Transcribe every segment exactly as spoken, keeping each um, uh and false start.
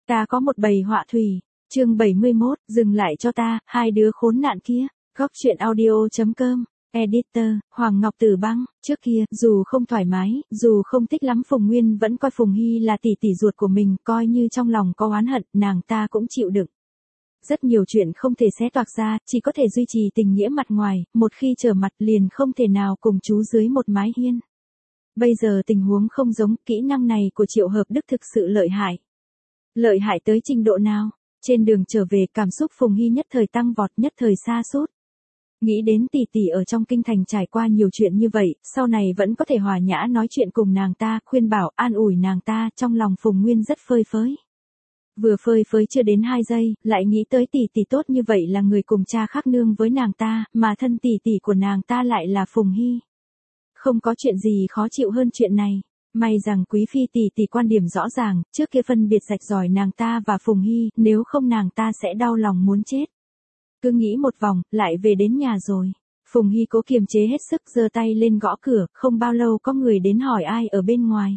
Ta có một bầy họa thủy. Chương bảy mươi mốt, dừng lại cho ta, hai đứa khốn nạn kia. Góc truyện audio chấm com. Editor, Hoàng Ngọc Tử Băng. Trước kia, dù không thoải mái, dù không thích lắm, Phùng Nguyên vẫn coi Phùng Hy là tỷ tỷ ruột của mình, coi như trong lòng có oán hận, nàng ta cũng chịu đựng. Rất nhiều chuyện không thể xé toạc ra, chỉ có thể duy trì tình nghĩa mặt ngoài, một khi trở mặt liền không thể nào cùng chú dưới một mái hiên. Bây giờ tình huống không giống, kỹ năng này của Triệu Hợp Đức thực sự lợi hại. Lợi hại tới trình độ nào? Trên đường trở về, cảm xúc Phùng Hy nhất thời tăng vọt, nhất thời sa sút. Nghĩ đến tỷ tỷ ở trong kinh thành trải qua nhiều chuyện như vậy, sau này vẫn có thể hòa nhã nói chuyện cùng nàng ta, khuyên bảo, an ủi nàng ta, trong lòng Phùng Nguyên rất phơi phới. Vừa phơi phới chưa đến hai giây, lại nghĩ tới tỷ tỷ tốt như vậy là người cùng cha khác nương với nàng ta, mà thân tỷ tỷ của nàng ta lại là Phùng Hy. Không có chuyện gì khó chịu hơn chuyện này. May rằng Quý Phi tỷ tỷ quan điểm rõ ràng, trước kia phân biệt rạch ròi nàng ta và Phùng Hy, nếu không nàng ta sẽ đau lòng muốn chết. Cứ nghĩ một vòng, lại về đến nhà rồi. Phùng Hy cố kiềm chế hết sức, giơ tay lên gõ cửa, không bao lâu có người đến hỏi ai ở bên ngoài.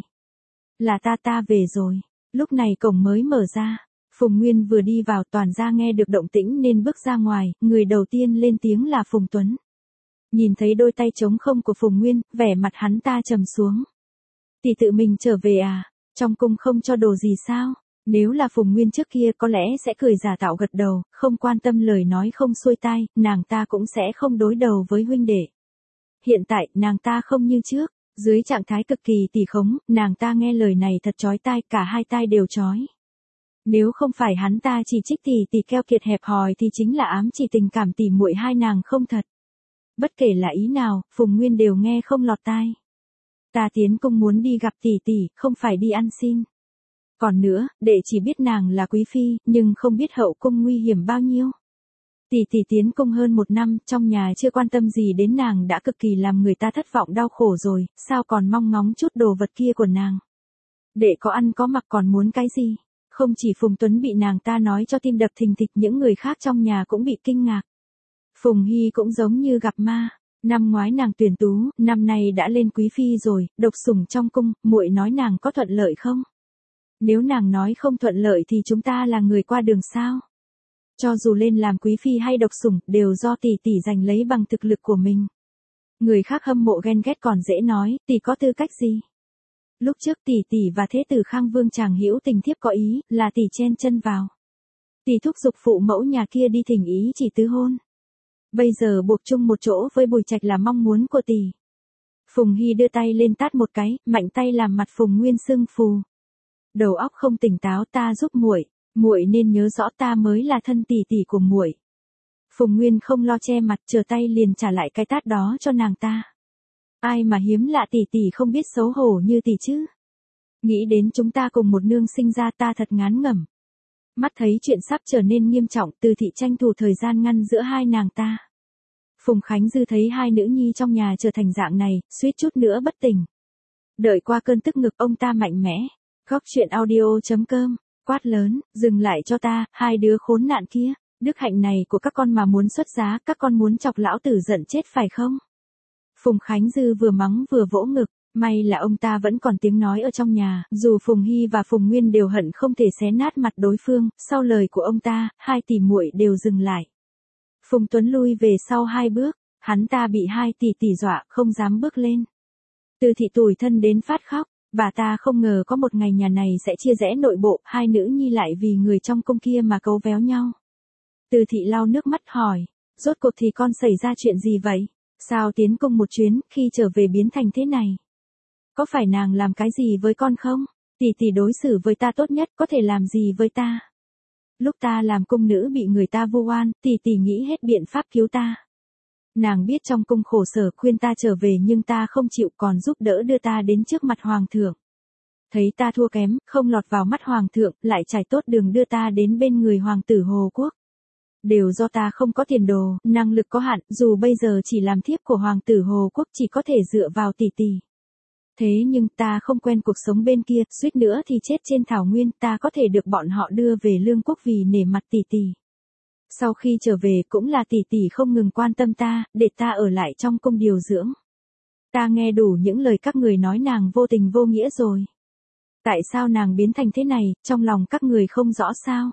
Là ta ta về rồi. Lúc này cổng mới mở ra. Phùng Nguyên vừa đi vào, toàn gia nghe được động tĩnh nên bước ra ngoài, người đầu tiên lên tiếng là Phùng Tuấn. Nhìn thấy đôi tay trống không của Phùng Nguyên, vẻ mặt hắn ta trầm xuống. Tỷ tự mình trở về à? Trong cung không cho đồ gì sao? Nếu là Phùng Nguyên trước kia có lẽ sẽ cười giả tạo gật đầu, không quan tâm lời nói không xuôi tai, nàng ta cũng sẽ không đối đầu với huynh đệ. Hiện tại, nàng ta không như trước, dưới trạng thái cực kỳ tỉ khống, nàng ta nghe lời này thật chói tai, cả hai tai đều chói. Nếu không phải hắn ta chỉ trích tỷ tỷ keo kiệt hẹp hòi thì chính là ám chỉ tình cảm tỉ muội hai nàng không thật. Bất kể là ý nào, Phùng Nguyên đều nghe không lọt tai. Ta tiến cung muốn đi gặp tỷ tỷ, không phải đi ăn xin. Còn nữa, đệ chỉ biết nàng là quý phi, nhưng không biết hậu cung nguy hiểm bao nhiêu. Tỷ tỷ tiến cung hơn một năm, trong nhà chưa quan tâm gì đến nàng đã cực kỳ làm người ta thất vọng đau khổ rồi, sao còn mong ngóng chút đồ vật kia của nàng. Đệ có ăn có mặc còn muốn cái gì? Không chỉ Phùng Tuấn bị nàng ta nói cho tim đập thình thịch, những người khác trong nhà cũng bị kinh ngạc. Phùng Hy cũng giống như gặp ma. Năm ngoái nàng tuyển tú, năm nay đã lên quý phi rồi, độc sủng trong cung, muội nói nàng có thuận lợi không? Nếu nàng nói không thuận lợi thì chúng ta là người qua đường sao? Cho dù lên làm quý phi hay độc sủng, đều do tỷ tỷ giành lấy bằng thực lực của mình. Người khác hâm mộ ghen ghét còn dễ nói, tỷ có tư cách gì? Lúc trước tỷ tỷ và thế tử Khang Vương chàng hữu tình thiếp có ý, là tỷ chen chân vào. Tỷ thúc giục phụ mẫu nhà kia đi thỉnh ý chỉ tứ hôn. Bây giờ buộc chung một chỗ với Bùi Trạch là mong muốn của tỷ. Phùng Hy đưa tay lên tát một cái, mạnh tay làm mặt Phùng Nguyên sưng phù. Đầu óc không tỉnh táo, ta giúp muội, muội nên nhớ rõ ta mới là thân tỷ tỷ của muội. Phùng Nguyên không lo che mặt, trở tay liền trả lại cái tát đó cho nàng ta. Ai mà hiếm lạ tỷ tỷ không biết xấu hổ như tỷ chứ? Nghĩ đến chúng ta cùng một nương sinh ra, ta thật ngán ngẩm. Mắt thấy chuyện sắp trở nên nghiêm trọng, Từ Thị tranh thủ thời gian ngăn giữa hai nàng ta. Phùng Khánh Dư thấy hai nữ nhi trong nhà trở thành dạng này, suýt chút nữa bất tỉnh. Đợi qua cơn tức ngực, ông ta mạnh mẽ. Góc truyện audio chấm com, quát lớn, dừng lại cho ta, hai đứa khốn nạn kia. Đức hạnh này của các con mà muốn xuất giá, các con muốn chọc lão tử giận chết phải không? Phùng Khánh Dư vừa mắng vừa vỗ ngực. May là ông ta vẫn còn tiếng nói ở trong nhà, dù Phùng Hy và Phùng Nguyên đều hận không thể xé nát mặt đối phương, sau lời của ông ta, hai tỷ muội đều dừng lại. Phùng Tuấn lui về sau hai bước, hắn ta bị hai tỷ tỷ dọa, không dám bước lên. Từ Thị tủi thân đến phát khóc, bà ta không ngờ có một ngày nhà này sẽ chia rẽ nội bộ, hai nữ nhi lại vì người trong cung kia mà cấu véo nhau. Từ Thị lau nước mắt hỏi, rốt cuộc thì con xảy ra chuyện gì vậy? Sao tiến cung một chuyến, khi trở về biến thành thế này? Có phải nàng làm cái gì với con không? Tỷ tỷ đối xử với ta tốt nhất, có thể làm gì với ta? Lúc ta làm cung nữ bị người ta vu oan, tỷ tỷ nghĩ hết biện pháp cứu ta. Nàng biết trong cung khổ sở, khuyên ta trở về nhưng ta không chịu, còn giúp đỡ đưa ta đến trước mặt hoàng thượng. Thấy ta thua kém, không lọt vào mắt hoàng thượng, lại trải tốt đường đưa ta đến bên người hoàng tử Hồ Quốc. Đều do ta không có tiền đồ, năng lực có hạn, dù bây giờ chỉ làm thiếp của hoàng tử Hồ Quốc chỉ có thể dựa vào tỷ tỷ. Thế nhưng ta không quen cuộc sống bên kia, suýt nữa thì chết trên thảo nguyên, ta có thể được bọn họ đưa về Lương Quốc vì nể mặt tỷ tỷ. Sau khi trở về cũng là tỷ tỷ không ngừng quan tâm ta, để ta ở lại trong cung điều dưỡng. Ta nghe đủ những lời các người nói nàng vô tình vô nghĩa rồi. Tại sao nàng biến thành thế này, trong lòng các người không rõ sao?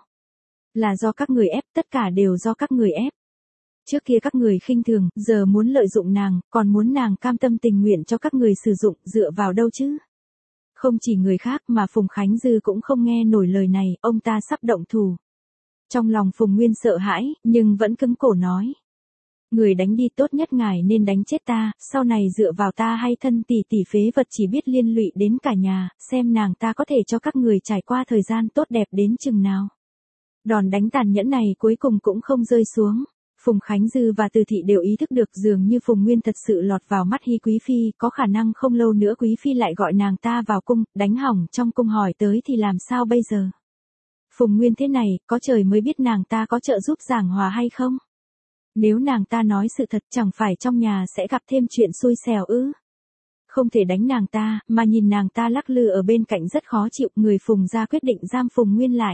Là do các người ép, tất cả đều do các người ép. Trước kia các người khinh thường, giờ muốn lợi dụng nàng, còn muốn nàng cam tâm tình nguyện cho các người sử dụng, dựa vào đâu chứ? Không chỉ người khác mà Phùng Khánh Dư cũng không nghe nổi lời này, ông ta sắp động thủ. Trong lòng Phùng Nguyên sợ hãi, nhưng vẫn cứng cổ nói. Người đánh đi tốt nhất ngài nên đánh chết ta, sau này dựa vào ta hay thân tỷ tỷ phế vật chỉ biết liên lụy đến cả nhà, xem nàng ta có thể cho các người trải qua thời gian tốt đẹp đến chừng nào. Đòn đánh tàn nhẫn này cuối cùng cũng không rơi xuống. Phùng Khánh Dư và Từ Thị đều ý thức được dường như Phùng Nguyên thật sự lọt vào mắt Hy Quý Phi, có khả năng không lâu nữa Quý Phi lại gọi nàng ta vào cung, đánh hỏng trong cung hỏi tới thì làm sao bây giờ? Phùng Nguyên thế này, có trời mới biết nàng ta có trợ giúp giảng hòa hay không? Nếu nàng ta nói sự thật chẳng phải trong nhà sẽ gặp thêm chuyện xui xẻo ư? Không thể đánh nàng ta, mà nhìn nàng ta lắc lư ở bên cạnh rất khó chịu, người Phùng ra quyết định giam Phùng Nguyên lại.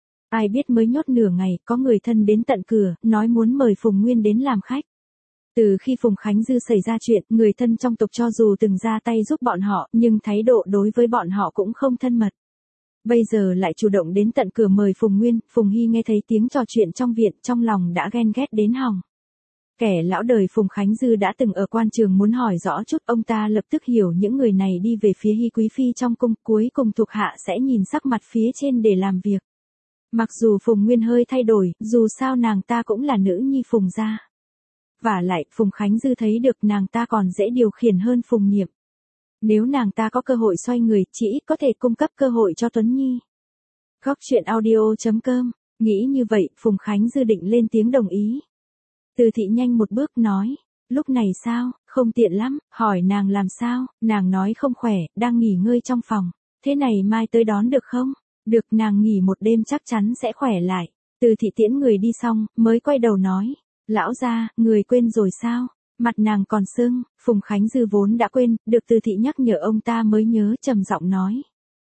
Ai biết mới nhốt nửa ngày, có người thân đến tận cửa, nói muốn mời Phùng Nguyên đến làm khách. Từ khi Phùng Khánh Dư xảy ra chuyện, người thân trong tộc cho dù từng ra tay giúp bọn họ, nhưng thái độ đối với bọn họ cũng không thân mật. Bây giờ lại chủ động đến tận cửa mời Phùng Nguyên, Phùng Hy nghe thấy tiếng trò chuyện trong viện, trong lòng đã ghen ghét đến hỏng. Kẻ lão đời Phùng Khánh Dư đã từng ở quan trường muốn hỏi rõ chút, ông ta lập tức hiểu những người này đi về phía Hy Quý Phi trong cung, cuối cùng thuộc hạ sẽ nhìn sắc mặt phía trên để làm việc. Mặc dù Phùng Nguyên hơi thay đổi, dù sao nàng ta cũng là nữ nhi Phùng gia. Vả lại, Phùng Khánh Dư thấy được nàng ta còn dễ điều khiển hơn Phùng Niệm. Nếu nàng ta có cơ hội xoay người, chỉ ít có thể cung cấp cơ hội cho Tuấn Nhi. Góc truyện audio chấm com, nghĩ như vậy, Phùng Khánh Dư định lên tiếng đồng ý. Từ Thị nhanh một bước nói, lúc này sao, không tiện lắm, hỏi nàng làm sao, nàng nói không khỏe, đang nghỉ ngơi trong phòng, thế này mai tới đón được không? Được, nàng nghỉ một đêm chắc chắn sẽ khỏe lại. Từ Thị tiễn người đi xong, mới quay đầu nói, lão gia, người quên rồi sao? Mặt nàng còn sưng, Phùng Khánh Dư vốn đã quên, được Từ Thị nhắc nhở ông ta mới nhớ, trầm giọng nói.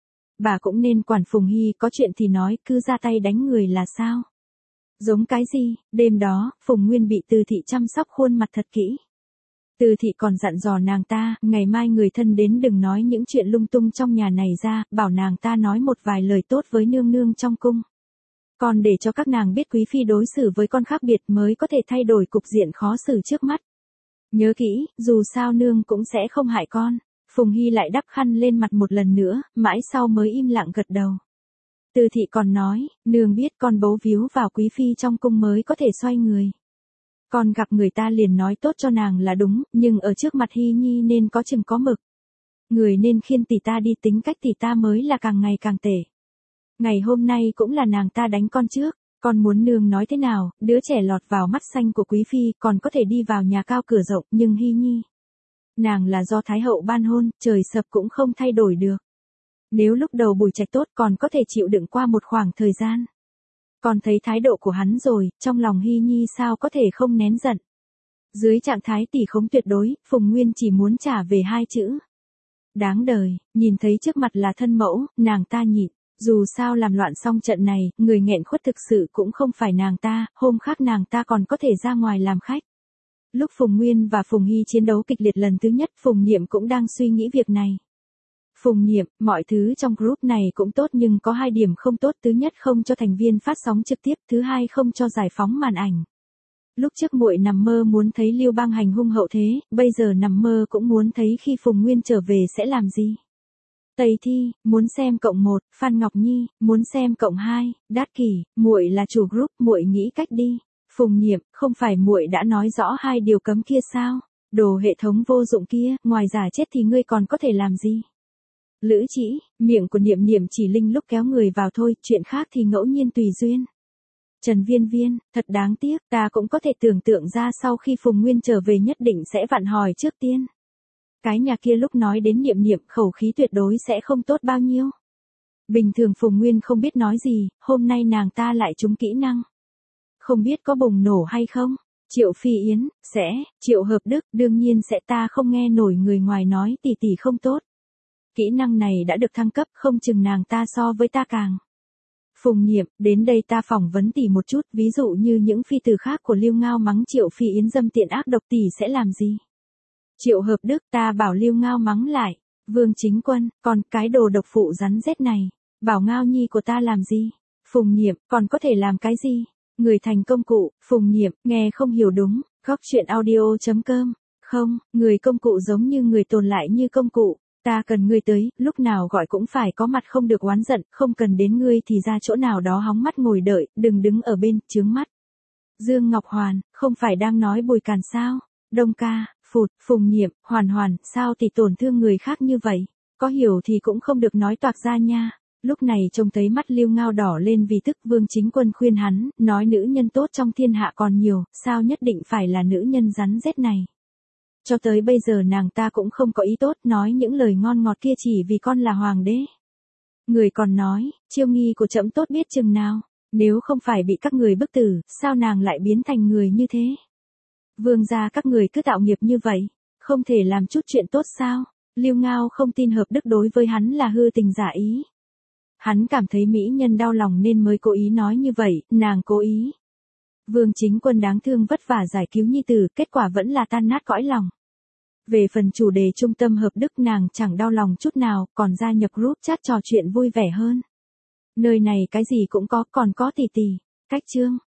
Bà cũng nên quản Phùng Hy, có chuyện thì nói, cứ ra tay đánh người là sao? Giống cái gì? Đêm đó, Phùng Nguyên bị Từ Thị chăm sóc khuôn mặt thật kỹ. Từ Thị còn dặn dò nàng ta, ngày mai người thân đến đừng nói những chuyện lung tung trong nhà này ra, bảo nàng ta nói một vài lời tốt với nương nương trong cung. Còn để cho các nàng biết Quý Phi đối xử với con khác biệt mới có thể thay đổi cục diện khó xử trước mắt. Nhớ kỹ, dù sao nương cũng sẽ không hại con. Phùng Hy lại đắp khăn lên mặt một lần nữa, mãi sau mới im lặng gật đầu. Từ Thị còn nói, nương biết con bấu víu vào Quý Phi trong cung mới có thể xoay người. Con gặp người ta liền nói tốt cho nàng là đúng, nhưng ở trước mặt Hy Nhi nên có chừng có mực. Người nên khiên tỷ ta đi, tính cách tỷ ta mới là càng ngày càng tệ. Ngày hôm nay cũng là nàng ta đánh con trước, con muốn nương nói thế nào, đứa trẻ lọt vào mắt xanh của Quý Phi còn có thể đi vào nhà cao cửa rộng, nhưng Hy Nhi. Nàng là do Thái hậu ban hôn, trời sập cũng không thay đổi được. Nếu lúc đầu Bùi Trạch tốt còn có thể chịu đựng qua một khoảng thời gian. Còn thấy thái độ của hắn rồi, trong lòng Hy Nhi sao có thể không nén giận. Dưới trạng thái tỷ khống tuyệt đối, Phùng Nguyên chỉ muốn trả về hai chữ. Đáng đời, nhìn thấy trước mặt là thân mẫu, nàng ta nhịn. Dù sao làm loạn xong trận này, người nghẹn khuất thực sự cũng không phải nàng ta, hôm khác nàng ta còn có thể ra ngoài làm khách. Lúc Phùng Nguyên và Phùng Hy chiến đấu kịch liệt lần thứ nhất, Phùng Niệm cũng đang suy nghĩ việc này. Phùng Niệm, mọi thứ trong group này cũng tốt nhưng có hai điểm không tốt, thứ nhất không cho thành viên phát sóng trực tiếp, thứ hai không cho giải phóng màn ảnh. Lúc trước muội nằm mơ muốn thấy Lưu Bang hành hung hậu thế, bây giờ nằm mơ cũng muốn thấy khi Phùng Nguyên trở về sẽ làm gì. Tây Thi, muốn xem cộng một, Phan Ngọc Nhi, muốn xem cộng hai, Đát Kỷ, muội là chủ group, muội nghĩ cách đi. Phùng Niệm, không phải muội đã nói rõ hai điều cấm kia sao? Đồ hệ thống vô dụng kia, ngoài giả chết thì ngươi còn có thể làm gì? Lữ Chỉ, miệng của Niệm Niệm chỉ linh lúc kéo người vào thôi, chuyện khác thì ngẫu nhiên tùy duyên. Trần Viên Viên, thật đáng tiếc, ta cũng có thể tưởng tượng ra sau khi Phùng Nguyên trở về nhất định sẽ vặn hỏi trước tiên. Cái nhà kia lúc nói đến Niệm Niệm khẩu khí tuyệt đối sẽ không tốt bao nhiêu. Bình thường Phùng Nguyên không biết nói gì, hôm nay nàng ta lại trúng kỹ năng. Không biết có bùng nổ hay không? Triệu Phi Yến, sẽ, Triệu Hợp Đức, đương nhiên sẽ, ta không nghe nổi người ngoài nói tỷ tỷ không tốt. Kỹ năng này đã được thăng cấp, không chừng nàng ta so với ta càng. Phùng Niệm, đến đây ta phỏng vấn tỷ một chút, ví dụ như những phi tử khác của Liêu Ngao mắng Triệu Phi Yến dâm tiện ác độc tỷ sẽ làm gì? Triệu Hợp Đức, ta bảo Liêu Ngao mắng lại. Vương Chính Quân, còn cái đồ độc phụ rắn rết này, bảo Ngao Nhi của ta làm gì? Phùng Niệm, còn có thể làm cái gì? Người thành công cụ, Phùng Niệm, nghe không hiểu đúng, góc chuyện audio.com. Không, người công cụ giống như người tồn lại như công cụ. Ta cần ngươi tới, lúc nào gọi cũng phải có mặt, không được oán giận, không cần đến ngươi thì ra chỗ nào đó hóng mắt ngồi đợi, đừng đứng ở bên, chướng mắt. Dương Ngọc Hoàn, không phải đang nói Bùi Càn sao? Đông ca, phụt, Phùng Niệm, Hoàn Hoàn, sao thì tổn thương người khác như vậy? Có hiểu thì cũng không được nói toạc ra nha. Lúc này trông thấy mắt Lưu Ngao đỏ lên vì tức. Vương Chính Quân khuyên hắn, nói nữ nhân tốt trong thiên hạ còn nhiều, sao nhất định phải là nữ nhân rắn rết này? Cho tới bây giờ nàng ta cũng không có ý tốt, nói những lời ngon ngọt kia chỉ vì con là hoàng đế. Người còn nói, chiêu nghi của trẫm tốt biết chừng nào, nếu không phải bị các người bức tử, sao nàng lại biến thành người như thế? Vương gia các người cứ tạo nghiệp như vậy, không thể làm chút chuyện tốt sao? Lưu Ngao không tin Hợp Đức đối với hắn là hư tình giả ý. Hắn cảm thấy mỹ nhân đau lòng nên mới cố ý nói như vậy, nàng cố ý. Vương Chính Quân đáng thương vất vả giải cứu nhi tử, kết quả vẫn là tan nát cõi lòng. Về phần chủ đề trung tâm Hợp Đức nàng chẳng đau lòng chút nào, còn gia nhập group chat trò chuyện vui vẻ hơn. Nơi này cái gì cũng có, còn có tỷ tỷ. Cách chương.